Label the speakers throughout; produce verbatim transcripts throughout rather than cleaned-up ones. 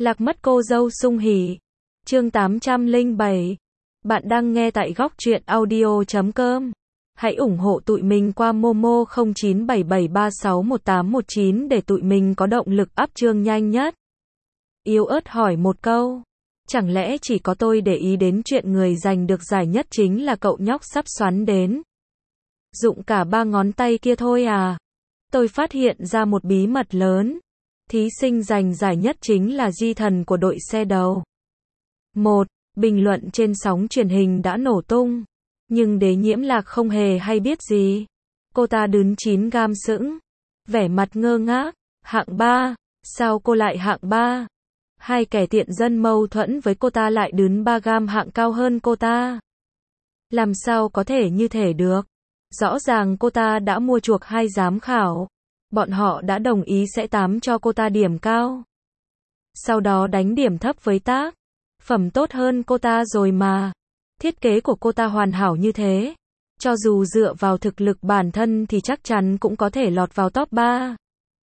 Speaker 1: Lạc mất cô dâu sung hỉ. Chương tám trăm lẻ bảy. Bạn đang nghe tại góc truyện audio chấm com. Hãy ủng hộ tụi mình qua Momo không chín bảy bảy ba sáu một tám một chín để tụi mình có động lực up chương nhanh nhất. Yếu ớt hỏi một câu. Chẳng lẽ chỉ có tôi để ý đến chuyện người giành được giải nhất chính là cậu nhóc sắp xoắn đến dụng cả ba ngón tay kia thôi à? Tôi phát hiện ra một bí mật lớn. Thí sinh giành giải nhất chính là di thần của đội xe đầu. Một. Bình luận trên sóng truyền hình đã nổ tung. Nhưng Đế Nhiễm Lạc không hề hay biết gì. Cô ta đứng chín gam sững. Vẻ mặt ngơ ngác. Hạng ba. Sao cô lại hạng ba? Hai kẻ tiện dân mâu thuẫn với cô ta lại đứng ba gam hạng cao hơn cô ta. Làm sao có thể như thể được? Rõ ràng cô ta đã mua chuộc hai giám khảo. Bọn họ đã đồng ý sẽ tám cho cô ta điểm cao. Sau đó đánh điểm thấp với tác phẩm tốt hơn cô ta rồi mà. Thiết kế của cô ta hoàn hảo như thế. Cho dù dựa vào thực lực bản thân thì chắc chắn cũng có thể lọt vào top ba.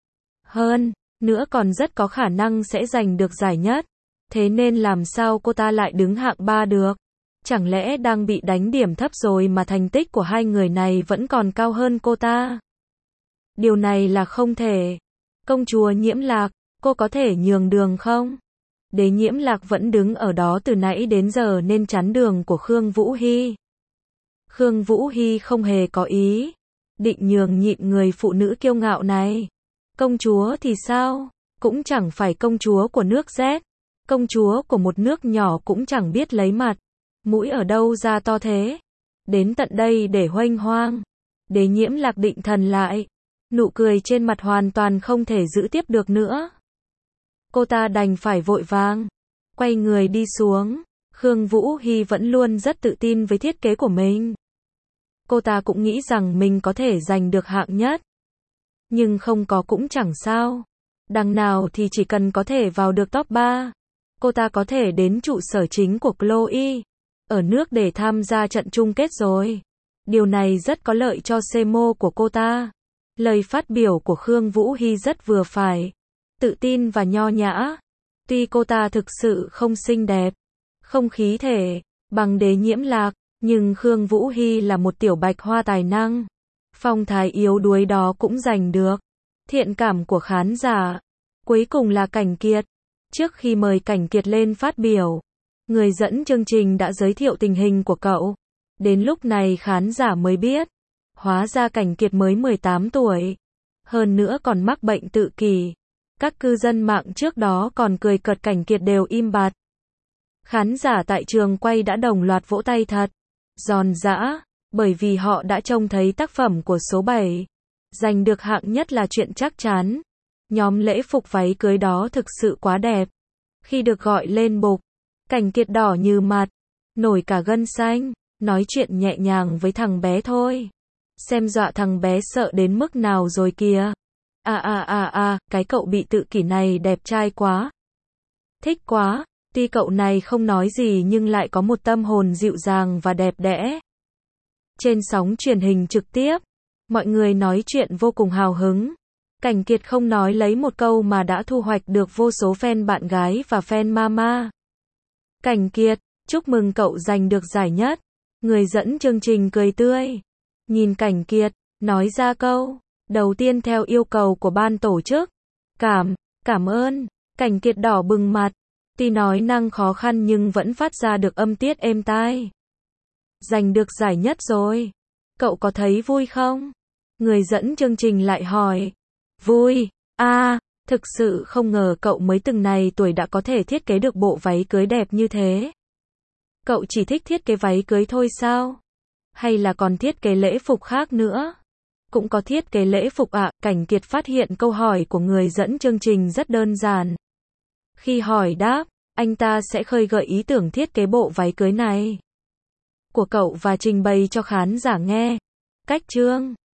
Speaker 1: Hơn nữa còn rất có khả năng sẽ giành được giải nhất. Thế nên làm sao cô ta lại đứng hạng ba được? Chẳng lẽ đang bị đánh điểm thấp rồi mà thành tích của hai người này vẫn còn cao hơn cô ta? Điều này là không thể. Công chúa Nhiễm Lạc, cô có thể nhường đường không? Đế Nhiễm Lạc vẫn đứng ở đó từ nãy đến giờ nên chắn đường của Khương Vũ Hy. Khương Vũ Hy không hề có ý định nhường nhịn người phụ nữ kiêu ngạo này. Công chúa thì sao? Cũng chẳng phải công chúa của nước Z. Công chúa của một nước nhỏ cũng chẳng biết lấy mặt. Mũi ở đâu ra to thế? Đến tận đây để huênh hoang. Đế Nhiễm Lạc định thần lại. Nụ cười trên mặt hoàn toàn không thể giữ tiếp được nữa. Cô ta đành phải vội vàng quay người đi xuống. Khương Vũ Hy vẫn luôn rất tự tin với thiết kế của mình. Cô ta cũng nghĩ rằng mình có thể giành được hạng nhất. Nhưng không có cũng chẳng sao. Đằng nào thì chỉ cần có thể vào được top ba. Cô ta có thể đến trụ sở chính của Chloe ở nước để tham gia trận chung kết rồi. Điều này rất có lợi cho xê em ô của cô ta. Lời phát biểu của Khương Vũ Hy rất vừa phải. Tự tin và nho nhã. Tuy cô ta thực sự không xinh đẹp, không khí thể bằng Đế Nhiễm Lạc, nhưng Khương Vũ Hy là một tiểu bạch hoa tài năng. Phong thái yếu đuối đó cũng giành được thiện cảm của khán giả. Cuối cùng là Cảnh Kiệt. Trước khi mời Cảnh Kiệt lên phát biểu, người dẫn chương trình đã giới thiệu tình hình của cậu. Đến lúc này khán giả mới biết, hóa ra Cảnh Kiệt mới mười tám tuổi. Hơn nữa còn mắc bệnh tự kỷ. Các cư dân mạng trước đó còn cười cợt Cảnh Kiệt đều im bặt. Khán giả tại trường quay đã đồng loạt vỗ tay thật giòn giã, bởi vì họ đã trông thấy tác phẩm của số bảy. Giành được hạng nhất là chuyện chắc chắn. Nhóm lễ phục váy cưới đó thực sự quá đẹp. Khi được gọi lên bục, Cảnh Kiệt đỏ như mặt, nổi cả gân xanh, nói chuyện nhẹ nhàng với thằng bé thôi. Xem dọa thằng bé sợ đến mức nào rồi kìa. À à à à, cái cậu bị tự kỷ này đẹp trai quá. Thích quá, tuy cậu này không nói gì nhưng lại có một tâm hồn dịu dàng và đẹp đẽ. Trên sóng truyền hình trực tiếp, mọi người nói chuyện vô cùng hào hứng. Cảnh Kiệt không nói lấy một câu mà đã thu hoạch được vô số fan bạn gái và fan mama. Cảnh Kiệt, chúc mừng cậu giành được giải nhất. Người dẫn chương trình cười tươi. Nhìn Cảnh Kiệt, nói ra câu đầu tiên theo yêu cầu của ban tổ chức. Cảm, cảm ơn. Cảnh Kiệt đỏ bừng mặt. Tuy nói năng khó khăn nhưng vẫn phát ra được âm tiết êm tai. Giành được giải nhất rồi. Cậu có thấy vui không? Người dẫn chương trình lại hỏi. Vui, à, thực sự không ngờ cậu mới từng này tuổi đã có thể thiết kế được bộ váy cưới đẹp như thế. Cậu chỉ thích thiết kế váy cưới thôi sao? Hay là còn thiết kế lễ phục khác nữa? Cũng có thiết kế lễ phục ạ. À? Cảnh Kiệt phát hiện câu hỏi của người dẫn chương trình rất đơn giản. Khi hỏi đáp, anh ta sẽ khơi gợi ý tưởng thiết kế bộ váy cưới này của cậu và trình bày cho khán giả nghe. Cách chương